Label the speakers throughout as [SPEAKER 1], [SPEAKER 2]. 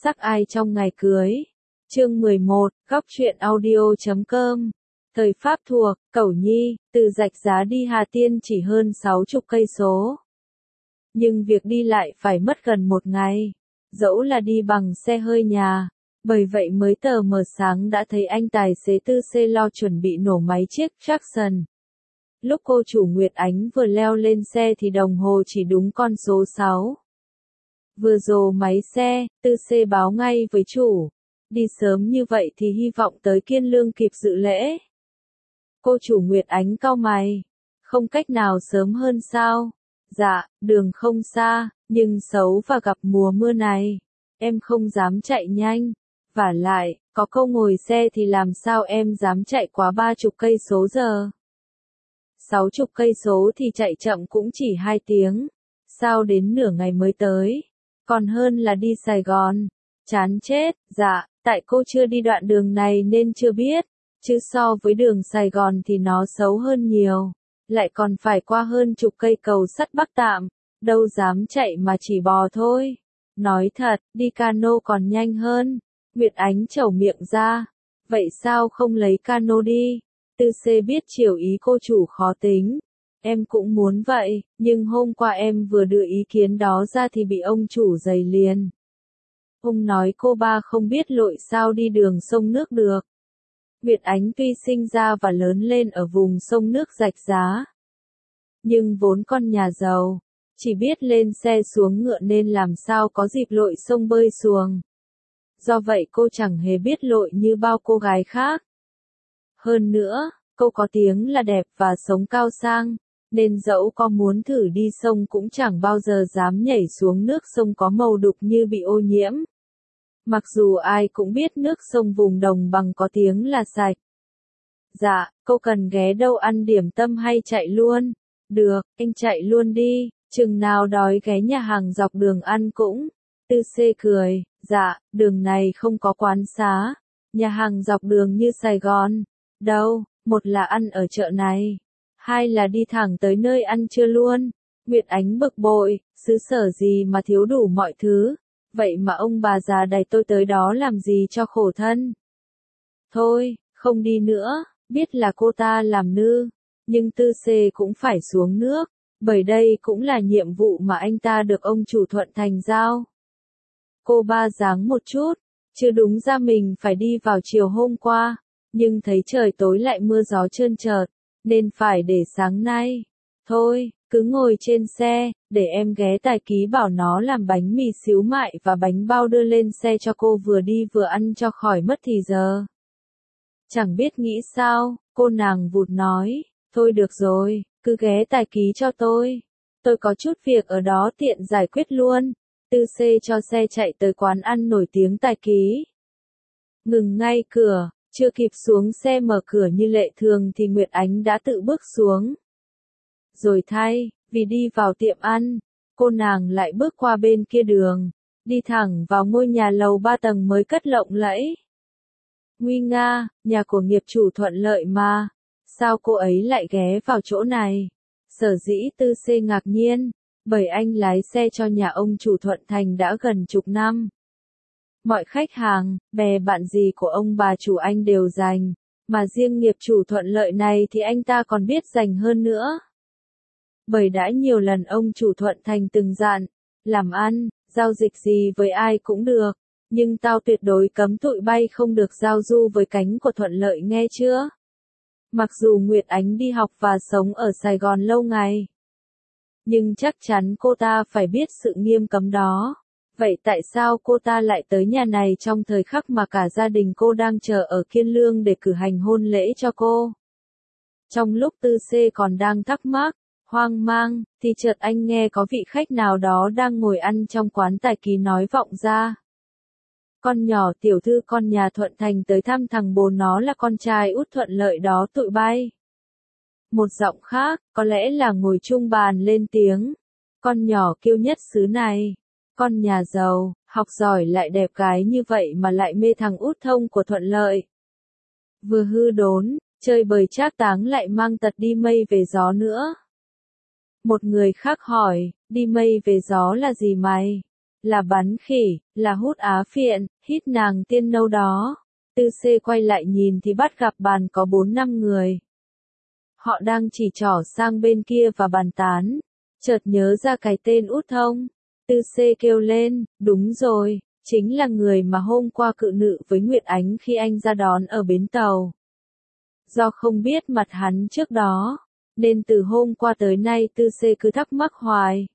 [SPEAKER 1] sắc ai trong ngày cưới. Chương 11, góc truyện audio.com. Thời Pháp thuộc, Cẩu Nhi, từ Rạch Giá đi Hà Tiên chỉ hơn 60 cây số. Nhưng việc đi lại phải mất gần một ngày, dẫu là đi bằng xe hơi nhà. Bởi vậy mới tờ mờ sáng đã thấy anh tài xế tư xe lo chuẩn bị nổ máy chiếc Jackson. Lúc cô chủ Nguyệt Ánh vừa leo lên xe thì đồng hồ chỉ đúng con số 6. Vừa rồ máy xe, tư xe báo ngay với chủ. Đi sớm như vậy thì hy vọng tới Kiên Lương kịp dự lễ. Cô chủ Nguyệt Ánh cau mày. Không cách nào sớm hơn sao? Dạ, đường không xa, nhưng xấu và gặp mùa mưa này. Em không dám chạy nhanh. Vả lại, có câu ngồi xe thì làm sao em dám chạy quá 30 cây số giờ. 60 cây số thì chạy chậm cũng chỉ 2 tiếng. Sao đến nửa ngày mới tới? Còn hơn là đi Sài Gòn. Chán chết, dạ, tại cô chưa đi đoạn đường này nên chưa biết. Chứ so với đường Sài Gòn thì nó xấu hơn nhiều. Lại còn phải qua hơn chục cây cầu sắt Bắc Tạm. Đâu dám chạy mà chỉ bò thôi. Nói thật, đi cano còn nhanh hơn. Nguyệt Ánh chẩu miệng ra. Vậy sao không lấy cano đi? Tư C biết chiều ý cô chủ khó tính. Em cũng muốn vậy, nhưng hôm qua em vừa đưa ý kiến đó ra thì bị ông chủ giày liền. Ông nói cô ba không biết lội sao đi đường sông nước được. Nguyệt Ánh tuy sinh ra và lớn lên ở vùng sông nước Rạch Giá. Nhưng vốn con nhà giàu, chỉ biết lên xe xuống ngựa nên làm sao có dịp lội sông bơi xuồng. Do vậy cô chẳng hề biết lội như bao cô gái khác. Hơn nữa, cô có tiếng là đẹp và sống cao sang, nên dẫu có muốn thử đi sông cũng chẳng bao giờ dám nhảy xuống nước sông có màu đục như bị ô nhiễm. Mặc dù ai cũng biết nước sông vùng đồng bằng có tiếng là sạch. Dạ, cô cần ghé đâu ăn điểm tâm hay chạy luôn? Được, anh chạy luôn đi, chừng nào đói ghé nhà hàng dọc đường ăn cũng. Tư C cười, dạ, đường này không có quán xá, nhà hàng dọc đường như Sài Gòn. Đâu, một là ăn ở chợ này, hai là đi thẳng tới nơi ăn trưa luôn. Nguyệt Ánh bực bội, xứ sở gì mà thiếu đủ mọi thứ, vậy mà ông bà già đày tôi tới đó làm gì cho khổ thân. Thôi, không đi nữa, biết là cô ta làm nư, nhưng Tư C cũng phải xuống nước, bởi đây cũng là nhiệm vụ mà anh ta được ông chủ Thuận Thành giao. Cô ba giáng một chút, chứ đúng ra mình phải đi vào chiều hôm qua, nhưng thấy trời tối lại mưa gió trơn trượt, nên phải để sáng nay. Thôi, cứ ngồi trên xe, để em ghé tài ký bảo nó làm bánh mì xíu mại và bánh bao đưa lên xe cho cô vừa đi vừa ăn cho khỏi mất thì giờ. Chẳng biết nghĩ sao, cô nàng vụt nói, thôi được rồi, cứ ghé tài ký cho tôi có chút việc ở đó tiện giải quyết luôn. Tư C cho xe chạy tới quán ăn nổi tiếng tài ký. Ngừng ngay cửa, chưa kịp xuống xe mở cửa như lệ thường thì Nguyệt Ánh đã tự bước xuống. Rồi thay, vì đi vào tiệm ăn, cô nàng lại bước qua bên kia đường, đi thẳng vào ngôi nhà lầu 3 tầng mới cất lộng lẫy. Nguy nga, nhà của nghiệp chủ Thuận Lợi mà, sao cô ấy lại ghé vào chỗ này? Sở dĩ Tư C ngạc nhiên, bởi anh lái xe cho nhà ông chủ Thuận Thành đã gần chục năm. Mọi khách hàng, bè bạn gì của ông bà chủ anh đều dành, mà riêng nghiệp chủ Thuận Lợi này thì anh ta còn biết dành hơn nữa. Bởi đã nhiều lần ông chủ Thuận Thành từng dặn, làm ăn, giao dịch gì với ai cũng được, nhưng tao tuyệt đối cấm tụi bay không được giao du với cánh của Thuận Lợi nghe chưa? Mặc dù Nguyệt Ánh đi học và sống ở Sài Gòn lâu ngày, nhưng chắc chắn cô ta phải biết sự nghiêm cấm đó. Vậy tại sao cô ta lại tới nhà này trong thời khắc mà cả gia đình cô đang chờ ở Kiên Lương để cử hành hôn lễ cho cô? Trong lúc Tư C còn đang thắc mắc, hoang mang, thì chợt anh nghe có vị khách nào đó đang ngồi ăn trong quán tài ký nói vọng ra. Con nhỏ tiểu thư con nhà Thuận Thành tới thăm thằng bố nó là con trai út Thuận Lợi đó tụi bay. Một giọng khác, có lẽ là ngồi chung bàn lên tiếng. Con nhỏ kiêu nhất xứ này. Con nhà giàu, học giỏi lại đẹp gái như vậy mà lại mê thằng út Thông của Thuận Lợi. Vừa hư đốn, chơi bời trác táng lại mang tật đi mây về gió nữa. Một người khác hỏi, đi mây về gió là gì mày? là bắn khỉ, là hút á phiện, hít nàng tiên nâu đó. Tư C quay lại nhìn thì bắt gặp bàn có 4-5 người. Họ đang chỉ trỏ sang bên kia và bàn tán. Chợt nhớ ra cái tên Út Thông. Tư C kêu lên, đúng rồi, chính là người mà hôm qua cự nữ với Nguyệt Ánh khi anh ra đón ở bến tàu. Do không biết mặt hắn trước đó, nên từ hôm qua tới nay Tư C cứ thắc mắc hoài.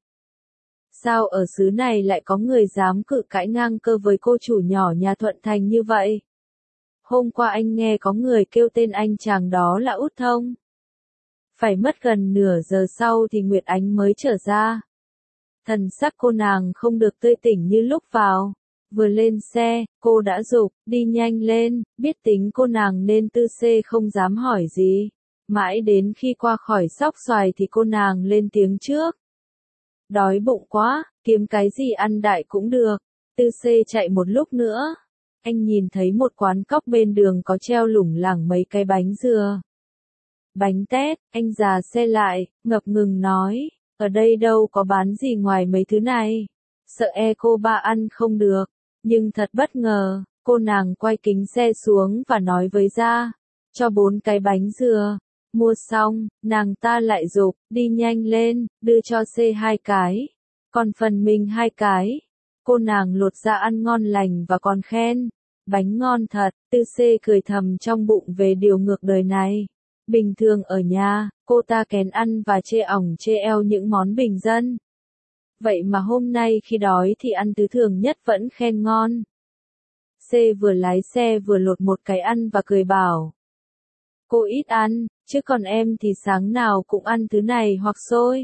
[SPEAKER 1] Sao ở xứ này lại có người dám cự cãi ngang cơ với cô chủ nhỏ nhà Thuận Thành như vậy? Hôm qua anh nghe có người kêu tên anh chàng đó là Út Thông. Phải mất gần nửa giờ sau thì Nguyệt Ánh mới trở ra. Thần sắc cô nàng không được tươi tỉnh như lúc vào. Vừa lên xe, cô đã giục, đi nhanh lên, biết tính cô nàng nên Tư C không dám hỏi gì. Mãi đến khi qua khỏi Sóc Xoài thì cô nàng lên tiếng trước. Đói bụng quá, kiếm cái gì ăn đại cũng được. Tư C chạy một lúc nữa. Anh nhìn thấy một quán cóc bên đường có treo lủng lẳng mấy cái bánh dừa. Bánh tét, anh dà xe lại, ngập ngừng nói, ở đây đâu có bán gì ngoài mấy thứ này. Sợ cô ba ăn không được. Nhưng thật bất ngờ, cô nàng quay kính xe xuống và nói với Gia, cho 4 cái bánh dừa. Mua xong, nàng ta lại giục, đi nhanh lên, đưa cho C 2 cái. Còn phần mình 2 cái. Cô nàng lột ra ăn ngon lành và còn khen. Bánh ngon thật, Tư C cười thầm trong bụng về điều ngược đời này. Bình thường ở nhà, cô ta kén ăn và chê ỏng chê eo những món bình dân. Vậy mà hôm nay khi đói thì ăn thứ thường nhất vẫn khen ngon. C vừa lái xe vừa lột một cái ăn và cười bảo. Cô ít ăn, chứ còn em thì sáng nào cũng ăn thứ này hoặc xôi.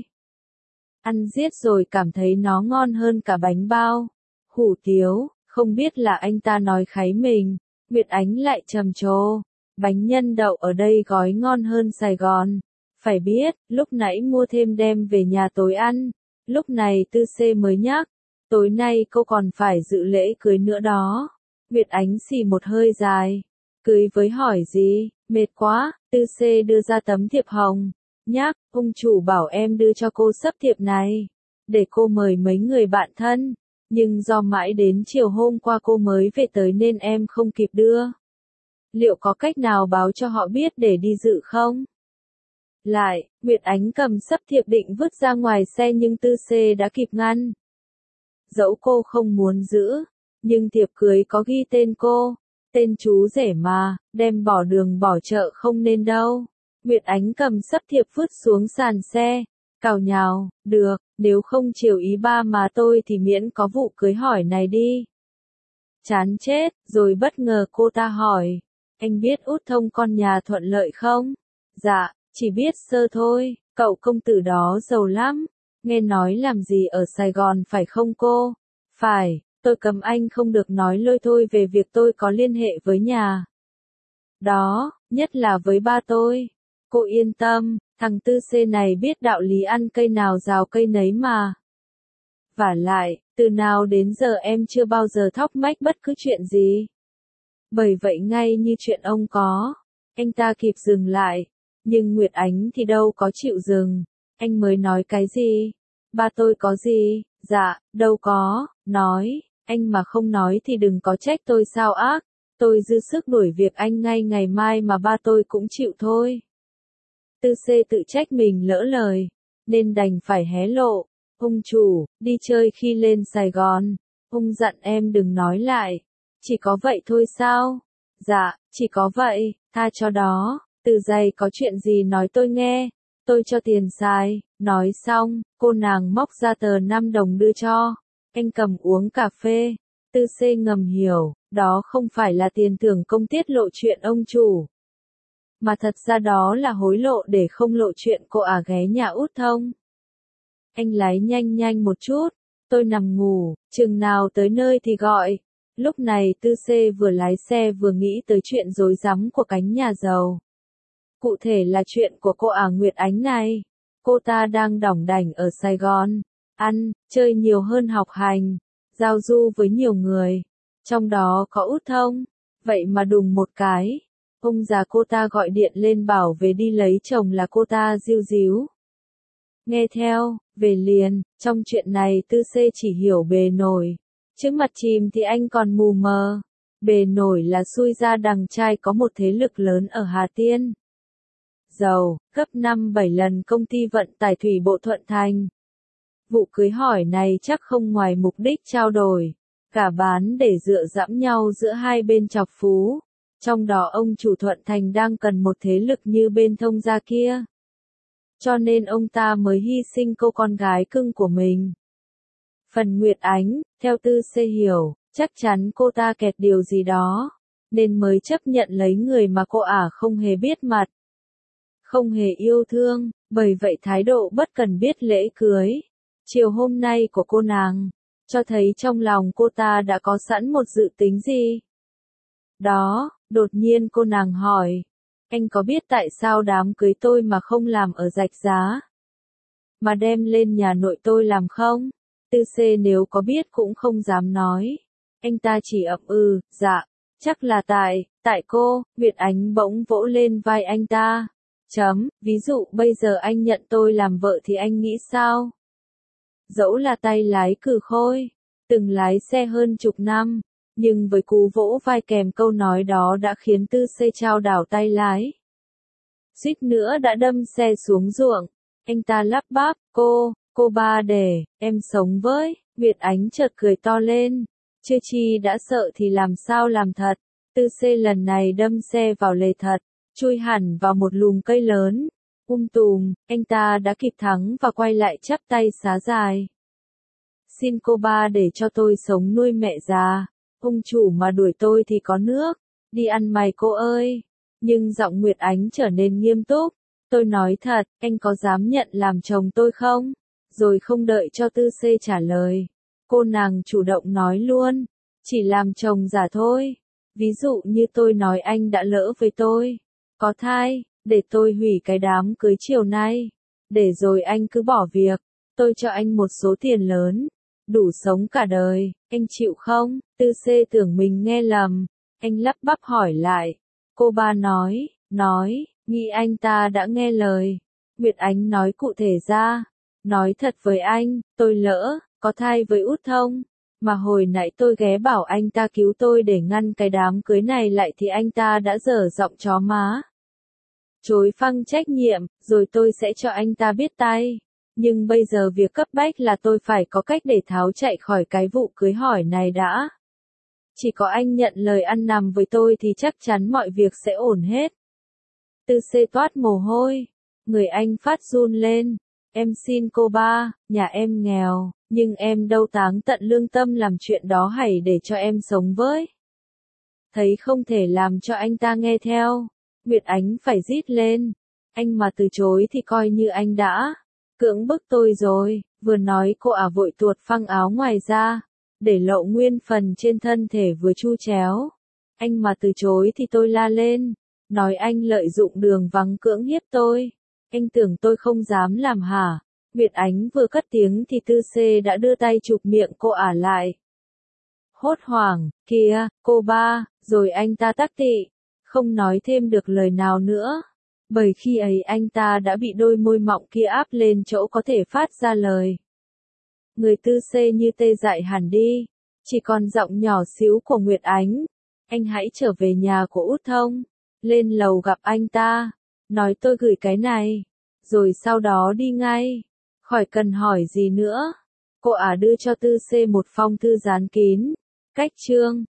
[SPEAKER 1] Ăn riết rồi cảm thấy nó ngon hơn cả bánh bao. Hủ tiếu, không biết là anh ta nói kháy mình. Nguyệt Ánh lại trầm trồ. Bánh nhân đậu ở đây gói ngon hơn Sài Gòn. Phải biết, lúc nãy mua thêm đem về nhà tối ăn. Lúc này Tư C mới nhắc. Tối nay cô còn phải dự lễ cưới nữa đó. Nguyệt Ánh xì một hơi dài. Cưới với hỏi gì, mệt quá. Tư C đưa ra tấm thiệp hồng. Nhắc, ông chủ bảo em đưa cho cô sấp thiệp này. Để cô mời mấy người bạn thân. Nhưng do mãi đến chiều hôm qua cô mới về tới nên em không kịp đưa. Liệu có cách nào báo cho họ biết để đi dự không? Lại, Nguyệt Ánh cầm sấp thiệp định vứt ra ngoài xe nhưng Tư C đã kịp ngăn. Dẫu cô không muốn giữ, nhưng thiệp cưới có ghi tên cô. Tên chú rể mà, đem bỏ đường bỏ chợ không nên đâu. Nguyệt Ánh cầm sấp thiệp vứt xuống sàn xe. Cào nhào, được, nếu không chiều ý ba mà tôi thì miễn có vụ cưới hỏi này đi. Chán chết, rồi bất ngờ cô ta hỏi. Anh biết Út Thông con nhà Thuận Lợi không? Dạ, chỉ biết sơ thôi, cậu công tử đó giàu lắm. Nghe nói làm gì ở Sài Gòn phải không cô? Phải, tôi cấm anh không được nói lôi thôi về việc tôi có liên hệ với nhà. Đó, nhất là với ba tôi. Cô yên tâm, thằng Tư C này biết đạo lý ăn cây nào rào cây nấy mà. Vả lại, từ nào đến giờ em chưa bao giờ thóc mách bất cứ chuyện gì. Bởi vậy ngay như chuyện ông có, anh ta kịp dừng lại, nhưng Nguyệt Ánh thì đâu có chịu dừng. Anh mới nói cái gì? Ba tôi có gì? Dạ, đâu có, nói, anh mà không nói thì đừng có trách tôi sao ác. Tôi dư sức đuổi việc anh ngay ngày mai mà ba tôi cũng chịu thôi. Tư C tự trách mình lỡ lời, nên đành phải hé lộ. Ông chủ, đi chơi khi lên Sài Gòn, ông dặn em đừng nói lại. Chỉ có vậy thôi sao? Dạ, chỉ có vậy, tha cho đó. Từ giày có chuyện gì nói tôi nghe. Tôi cho tiền xài. Nói xong, cô nàng móc ra tờ 5 đồng đưa cho. Anh cầm uống cà phê. Tư C ngầm hiểu, đó không phải là tiền thưởng công tiết lộ chuyện ông chủ. Mà thật ra đó là hối lộ để không lộ chuyện cô ghé nhà Út Thông. Anh lái nhanh nhanh một chút. Tôi nằm ngủ, chừng nào tới nơi thì gọi. Lúc này Tư C vừa lái xe vừa nghĩ tới chuyện rối rắm của cánh nhà giàu. Cụ thể là chuyện của cô Nguyệt Ánh này. Cô ta đang đỏng đảnh ở Sài Gòn, ăn, chơi nhiều hơn học hành, giao du với nhiều người. Trong đó có Út Thông. Vậy mà đùng một cái, ông già cô ta gọi điện lên bảo về đi lấy chồng là cô ta díu díu. Nghe theo, về liền, trong chuyện này Tư C chỉ hiểu bề nổi. Trước mặt chìm thì anh còn mù mờ. Bề nổi là xui ra đằng trai có một thế lực lớn ở Hà Tiên. Giàu, gấp 5-7 lần công ty vận tải thủy bộ Thuận Thành. Vụ cưới hỏi này chắc không ngoài mục đích trao đổi, cả bán để dựa dẫm nhau giữa hai bên chọc phú. Trong đó ông chủ Thuận Thành đang cần một thế lực như bên Thông gia kia. Cho nên ông ta mới hy sinh cô con gái cưng của mình. Phần Nguyệt Ánh, theo Tư C hiểu, chắc chắn cô ta kẹt điều gì đó, nên mới chấp nhận lấy người mà cô ả không hề biết mặt, không hề yêu thương, bởi vậy thái độ bất cần biết lễ cưới, chiều hôm nay của cô nàng, cho thấy trong lòng cô ta đã có sẵn một dự tính gì. Đó, đột nhiên cô nàng hỏi, anh có biết tại sao đám cưới tôi mà không làm ở Rạch Giá, mà đem lên nhà nội tôi làm không? Tư C nếu có biết cũng không dám nói. Anh ta chỉ ậm ừ, dạ, chắc là tại cô. Nguyệt Ánh bỗng vỗ lên vai anh ta. Ví dụ bây giờ anh nhận tôi làm vợ thì anh nghĩ sao? Dẫu là tay lái cừ khôi, từng lái xe hơn chục năm, nhưng với cú vỗ vai kèm câu nói đó đã khiến Tư C chao đảo tay lái. Suýt nữa đã đâm xe xuống ruộng. Anh ta lắp bắp, cô ba để, em sống với. Nguyệt Ánh chợt cười to lên. Chưa chi đã sợ thì làm sao làm thật. Tư C lần này đâm xe vào lề thật, chui hẳn vào một lùm cây lớn. Tùm, anh ta đã kịp thắng và quay lại chắp tay xá dài. Xin cô ba để cho tôi sống nuôi mẹ già. Ông chủ mà đuổi tôi thì có nước. Đi ăn mày cô ơi. Nhưng giọng Nguyệt Ánh trở nên nghiêm túc. Tôi nói thật, anh có dám nhận làm chồng tôi không? Rồi không đợi cho Tư C trả lời. Cô nàng chủ động nói luôn. Chỉ làm chồng giả thôi. Ví dụ như tôi nói anh đã lỡ với tôi. Có thai, để tôi hủy cái đám cưới chiều nay. Để rồi anh cứ bỏ việc. Tôi cho anh một số tiền lớn. Đủ sống cả đời, anh chịu không? Tư C tưởng mình nghe lầm. Anh lắp bắp hỏi lại. Cô ba nói, nghĩ anh ta đã nghe lời. Nguyệt Ánh nói cụ thể ra. Nói thật với anh, tôi lỡ, có thai với Út Thông. Mà hồi nãy tôi ghé bảo anh ta cứu tôi để ngăn cái đám cưới này lại thì anh ta đã dở giọng chó má. Chối phăng trách nhiệm, rồi tôi sẽ cho anh ta biết tay. Nhưng bây giờ việc cấp bách là tôi phải có cách để tháo chạy khỏi cái vụ cưới hỏi này đã. Chỉ có anh nhận lời ăn nằm với tôi thì chắc chắn mọi việc sẽ ổn hết. Tư C toát mồ hôi. Người anh phát run lên. Em xin cô ba, nhà em nghèo, nhưng em đâu táng tận lương tâm làm chuyện đó hãy để cho em sống với. Thấy không thể làm cho anh ta nghe theo. Nguyệt Ánh phải rít lên. Anh mà từ chối thì coi như anh đã cưỡng bức tôi rồi. Vừa nói cô ả vội tuột phăng áo ngoài ra, để lộ nguyên phần trên thân thể vừa chu chéo. Anh mà từ chối thì tôi la lên. Nói anh lợi dụng đường vắng cưỡng hiếp tôi. Anh tưởng tôi không dám làm hả? Nguyệt Ánh vừa cất tiếng thì Tư C đã đưa tay chụp miệng cô ả lại. Hốt hoảng, kìa, cô ba, rồi anh ta tắc tị, không nói thêm được lời nào nữa. Bởi khi ấy anh ta đã bị đôi môi mọng kia áp lên chỗ có thể phát ra lời. Người Tư C như tê dại hẳn đi, chỉ còn giọng nhỏ xíu của Nguyệt Ánh. Anh hãy trở về nhà của Út Thông, lên lầu gặp anh ta, nói tôi gửi cái này, rồi sau đó đi ngay, khỏi cần hỏi gì nữa. Cô ả đưa cho Tư C một phong thư dán kín, cách chương.